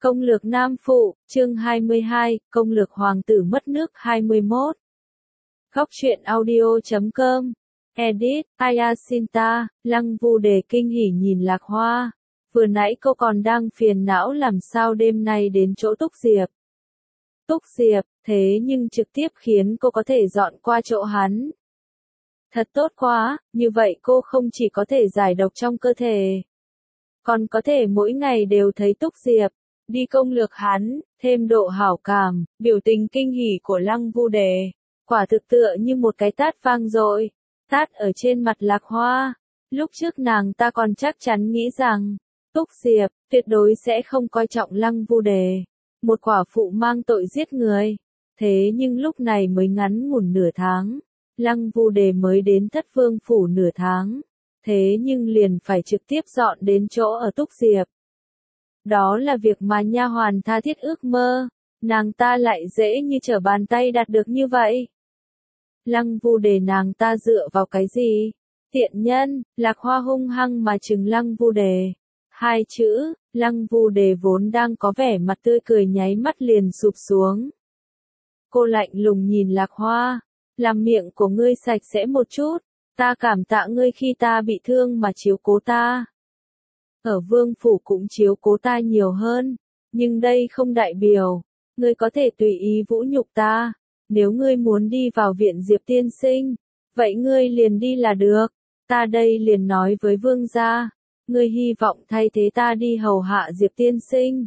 Công lược Nam Phụ, chương 22, công lược Hoàng tử mất nước 21. Góc truyện audio.com. Edit, Ayasinta, Lăng Vu Đề kinh hỉ nhìn Lạc Hoa. Vừa nãy cô còn đang phiền não làm sao đêm nay đến chỗ Túc Diệp. Túc Diệp, thế nhưng trực tiếp khiến cô có thể dọn qua chỗ hắn. Thật tốt quá, như vậy cô không chỉ có thể giải độc trong cơ thể, còn có thể mỗi ngày đều thấy Túc Diệp, đi công lược hắn, thêm độ hảo cảm. Biểu tình kinh hỉ của Lăng Vu Đề, quả thực tựa như một cái tát vang dội, tát ở trên mặt Lạc Hoa. Lúc trước nàng ta còn chắc chắn nghĩ rằng, Túc Diệp, tuyệt đối sẽ không coi trọng Lăng Vu Đề, một quả phụ mang tội giết người. Thế nhưng lúc này mới ngắn ngủn nửa tháng, Lăng Vu Đề mới đến Thất Vương Phủ nửa tháng, thế nhưng liền phải trực tiếp dọn đến chỗ ở Túc Diệp. Đó là việc mà nha hoàn tha thiết ước mơ, nàng ta lại dễ như trở bàn tay đạt được như vậy. Lăng Vu Đề nàng ta dựa vào cái gì? Tiện nhân, Lạc Hoa hung hăng mà trừng Lăng Vu Đề. Hai chữ, Lăng Vu Đề vốn đang có vẻ mặt tươi cười nháy mắt liền sụp xuống. Cô lạnh lùng nhìn Lạc Hoa, làm miệng của ngươi sạch sẽ một chút, ta cảm tạ ngươi khi ta bị thương mà chiếu cố ta. Ở Vương Phủ cũng chiếu cố ta nhiều hơn, nhưng đây không đại biểu, ngươi có thể tùy ý vũ nhục ta. Nếu ngươi muốn đi vào viện Diệp tiên sinh, vậy ngươi liền đi là được, ta đây liền nói với Vương gia, ngươi hy vọng thay thế ta đi hầu hạ Diệp tiên sinh.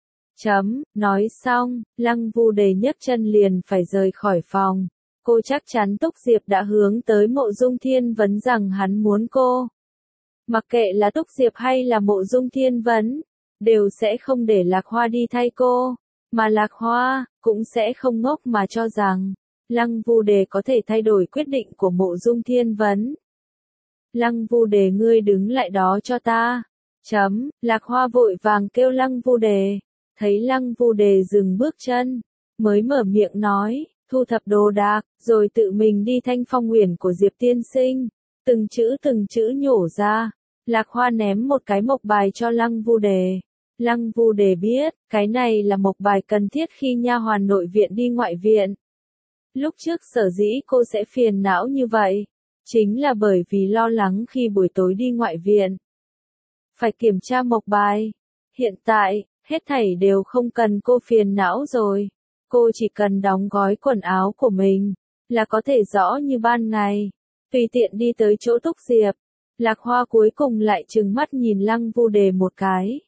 Nói xong, Lăng Vu Đề nhấc chân liền phải rời khỏi phòng. Cô chắc chắn Túc Diệp đã hướng tới Mộ Dung Thiên Vấn rằng hắn muốn cô. Mặc kệ là Túc Diệp hay là Mộ Dung Thiên Vấn, đều sẽ không để Lạc Hoa đi thay cô, mà Lạc Hoa cũng sẽ không ngốc mà cho rằng Lăng Vu Đề có thể thay đổi quyết định của Mộ Dung Thiên Vấn. Lăng Vu Đề ngươi đứng lại đó cho ta. Lạc Hoa vội vàng kêu Lăng Vu Đề, thấy Lăng Vu Đề dừng bước chân, mới mở miệng nói, thu thập đồ đạc, rồi tự mình đi Thanh Phong Uyển của Diệp tiên sinh. Từng chữ nhổ ra. Lạc Hoa ném một cái mộc bài cho Lăng Vu Đề. Lăng Vu Đề biết, cái này là mộc bài cần thiết khi nha hoàn nội viện đi ngoại viện. Lúc trước sở dĩ cô sẽ phiền não như vậy, chính là bởi vì lo lắng khi buổi tối đi ngoại viện phải kiểm tra mộc bài. Hiện tại, hết thảy đều không cần cô phiền não rồi. Cô chỉ cần đóng gói quần áo của mình, là có thể rõ như ban ngày, tùy tiện đi tới chỗ Túc Diệp. Lạc Hoa cuối cùng lại trừng mắt nhìn Lăng Vu Đề một cái.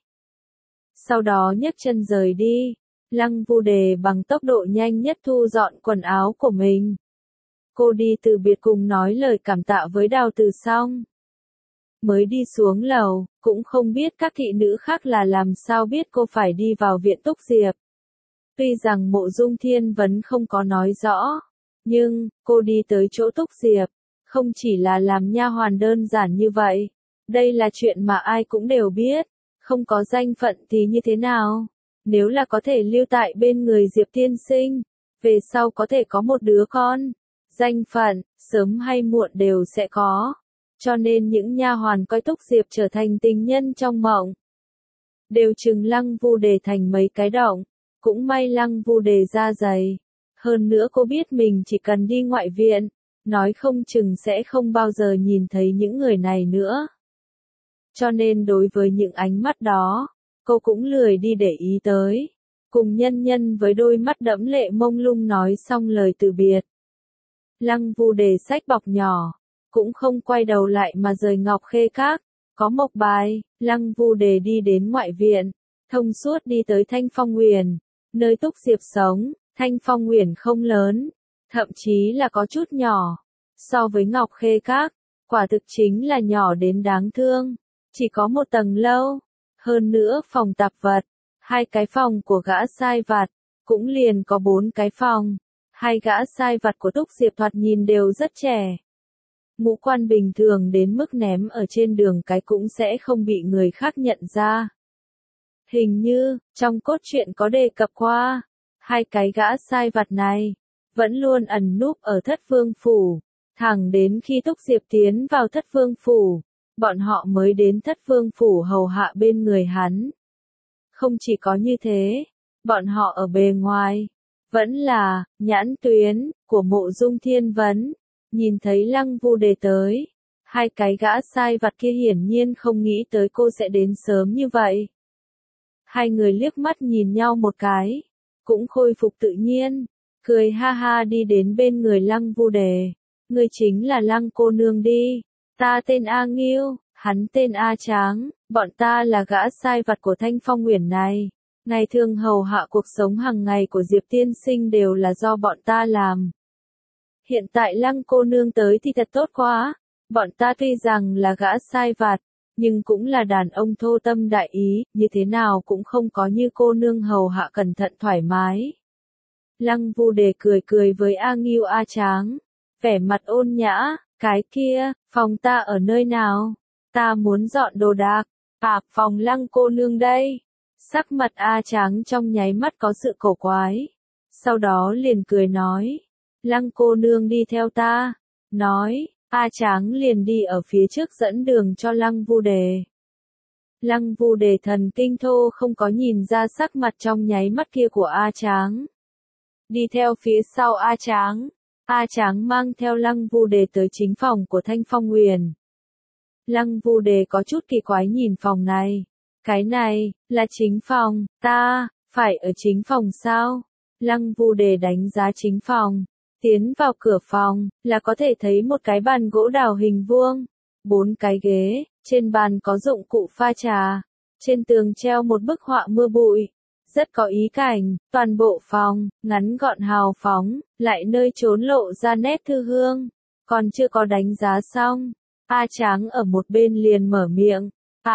Sau đó nhấc chân rời đi. Lăng Vu Đề bằng tốc độ nhanh nhất thu dọn quần áo của mình. Cô đi từ biệt cùng nói lời cảm tạ với Đào Từ xong, mới đi xuống lầu, cũng không biết các thị nữ khác là làm sao biết cô phải đi vào viện Túc Diệp. Tuy rằng Mộ Dung Thiên Vấn không có nói rõ, nhưng cô đi tới chỗ Túc Diệp, không chỉ là làm nha hoàn đơn giản như vậy. Đây là chuyện mà ai cũng đều biết, không có danh phận thì như thế nào? Nếu là có thể lưu tại bên người Diệp tiên sinh, về sau có thể có một đứa con, danh phận, sớm hay muộn đều sẽ có. Cho nên những nha hoàn coi Túc Diệp trở thành tình nhân trong mộng, đều trừng Lăng Vu Đề thành mấy cái động. Cũng may Lăng Vu Đề da dày. Hơn nữa cô biết mình chỉ cần đi ngoại viện, nói không chừng sẽ không bao giờ nhìn thấy những người này nữa. Cho nên đối với những ánh mắt đó, cô cũng lười đi để ý tới. Cùng nhân nhân với đôi mắt đẫm lệ mông lung nói xong lời từ biệt. Lăng Vu Đề xách bọc nhỏ, cũng không quay đầu lại mà rời Ngọc Khê Các. Có mộc bài, Lăng Vu Đề đi đến ngoại viện, thông suốt đi tới Thanh Phong Uyển, nơi Túc Diệp sống. Thanh Phong Uyển không lớn, thậm chí là có chút nhỏ. So với Ngọc Khê Các, quả thực chính là nhỏ đến đáng thương. Chỉ có một tầng lâu, hơn nữa phòng tạp vật, 2 cái phòng của gã sai vặt, cũng liền có 4 cái phòng. 2 gã sai vặt của Túc Diệp thoạt nhìn đều rất trẻ. Ngũ quan bình thường đến mức ném ở trên đường cái cũng sẽ không bị người khác nhận ra. Hình như, trong cốt truyện có đề cập qua, 2 cái gã sai vặt này vẫn luôn ẩn núp ở Thất Vương Phủ, thẳng đến khi Túc Diệp tiến vào Thất Vương Phủ, bọn họ mới đến Thất Vương Phủ hầu hạ bên người hắn. Không chỉ có như thế, bọn họ ở bề ngoài, vẫn là, nhãn tuyến, của Mộ Dung Thiên Vấn. Nhìn thấy Lăng Vu Đề tới, hai cái gã sai vặt kia hiển nhiên không nghĩ tới cô sẽ đến sớm như vậy. Hai người liếc mắt nhìn nhau một cái, cũng khôi phục tự nhiên, cười ha ha đi đến bên người Lăng Vu Đề. Ngươi chính là Lăng cô nương đi, ta tên A Nghiêu, hắn tên A Tráng, bọn ta là gã sai vặt của Thanh Phong Uyển này. Ngày thường hầu hạ cuộc sống hàng ngày của Diệp tiên sinh đều là do bọn ta làm. Hiện tại Lăng cô nương tới thì thật tốt quá, bọn ta tuy rằng là gã sai vặt, nhưng cũng là đàn ông thô tâm đại ý, như thế nào cũng không có như cô nương hầu hạ cẩn thận thoải mái. Lăng Vu Đề cười cười với A Nghiêu A Tráng, vẻ mặt ôn nhã, cái kia, phòng ta ở nơi nào? Ta muốn dọn đồ đạc, phòng Lăng cô nương đây. Sắc mặt A Tráng trong nháy mắt có sự cổ quái, sau đó liền cười nói, Lăng cô nương đi theo ta. Nói, A Tráng liền đi ở phía trước dẫn đường cho Lăng Vu Đề. Lăng Vu Đề thần kinh thô không có nhìn ra sắc mặt trong nháy mắt kia của A Tráng. Đi theo phía sau A Tráng, A Tráng mang theo Lăng Vu Đề tới chính phòng của Thanh Phong Uyển. Lăng Vu Đề có chút kỳ quái nhìn phòng này. Cái này, là chính phòng, ta, phải ở chính phòng sao? Lăng Vu Đề đánh giá chính phòng. Tiến vào cửa phòng, là có thể thấy một cái bàn gỗ đào hình vuông, 4 cái ghế, trên bàn có dụng cụ pha trà, trên tường treo một bức họa mưa bụi, rất có ý cảnh, toàn bộ phòng, ngắn gọn hào phóng, lại nơi trốn lộ ra nét thư hương, còn chưa có đánh giá xong, A Tráng ở một bên liền mở miệng,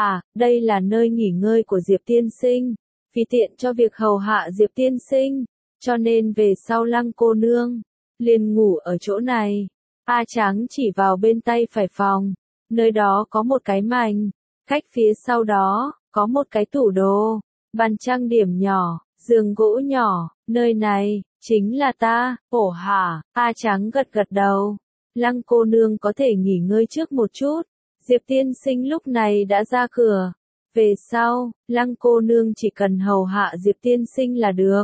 đây là nơi nghỉ ngơi của Diệp tiên sinh, vì tiện cho việc hầu hạ Diệp tiên sinh, cho nên về sau Lăng cô nương liền ngủ ở chỗ này. A Tráng chỉ vào bên tay phải phòng, nơi đó có một cái mành, cách phía sau đó, có một cái tủ đồ, bàn trang điểm nhỏ, giường gỗ nhỏ, nơi này, chính là ta, ổ hả, A Tráng gật gật đầu, Lăng cô nương có thể nghỉ ngơi trước một chút, Diệp tiên sinh lúc này đã ra cửa, về sau, Lăng cô nương chỉ cần hầu hạ Diệp tiên sinh là được.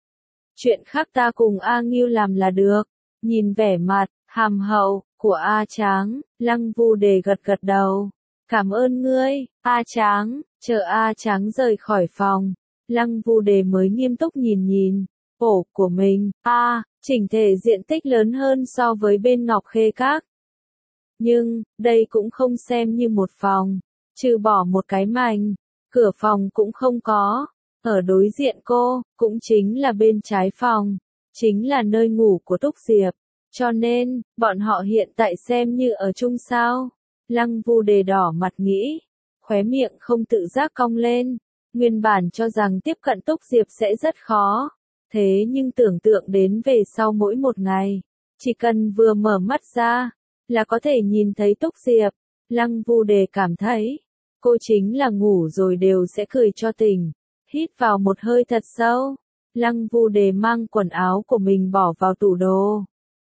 Chuyện khác ta cùng A Nghiêu làm là được. Nhìn vẻ mặt, hàm hậu, của A Tráng, Lăng Vu Đề gật gật đầu. Cảm ơn ngươi, A Tráng, chờ A Tráng rời khỏi phòng. Lăng Vu Đề mới nghiêm túc nhìn ổ của mình, chỉnh thể diện tích lớn hơn so với bên Ngọc Khê Các. Nhưng, đây cũng không xem như một phòng, trừ bỏ một cái mành, cửa phòng cũng không có. Ở đối diện cô, cũng chính là bên trái phòng, chính là nơi ngủ của Túc Diệp, cho nên, bọn họ hiện tại xem như ở chung sao. Lăng Vu Đề đỏ mặt nghĩ, khóe miệng không tự giác cong lên, nguyên bản cho rằng tiếp cận Túc Diệp sẽ rất khó, thế nhưng tưởng tượng đến về sau mỗi một ngày, chỉ cần vừa mở mắt ra, là có thể nhìn thấy Túc Diệp, Lăng Vu Đề cảm thấy, cô chính là ngủ rồi đều sẽ cười cho tỉnh. Hít vào một hơi thật sâu, Lăng Vu Đề mang quần áo của mình bỏ vào tủ đồ.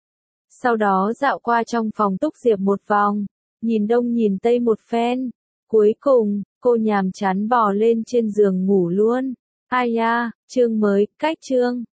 Sau đó dạo qua trong phòng Túc Diệp một vòng, nhìn đông nhìn tây một phen. Cuối cùng, cô nhàm chán bò lên trên giường ngủ luôn. Chương mới, cách chương.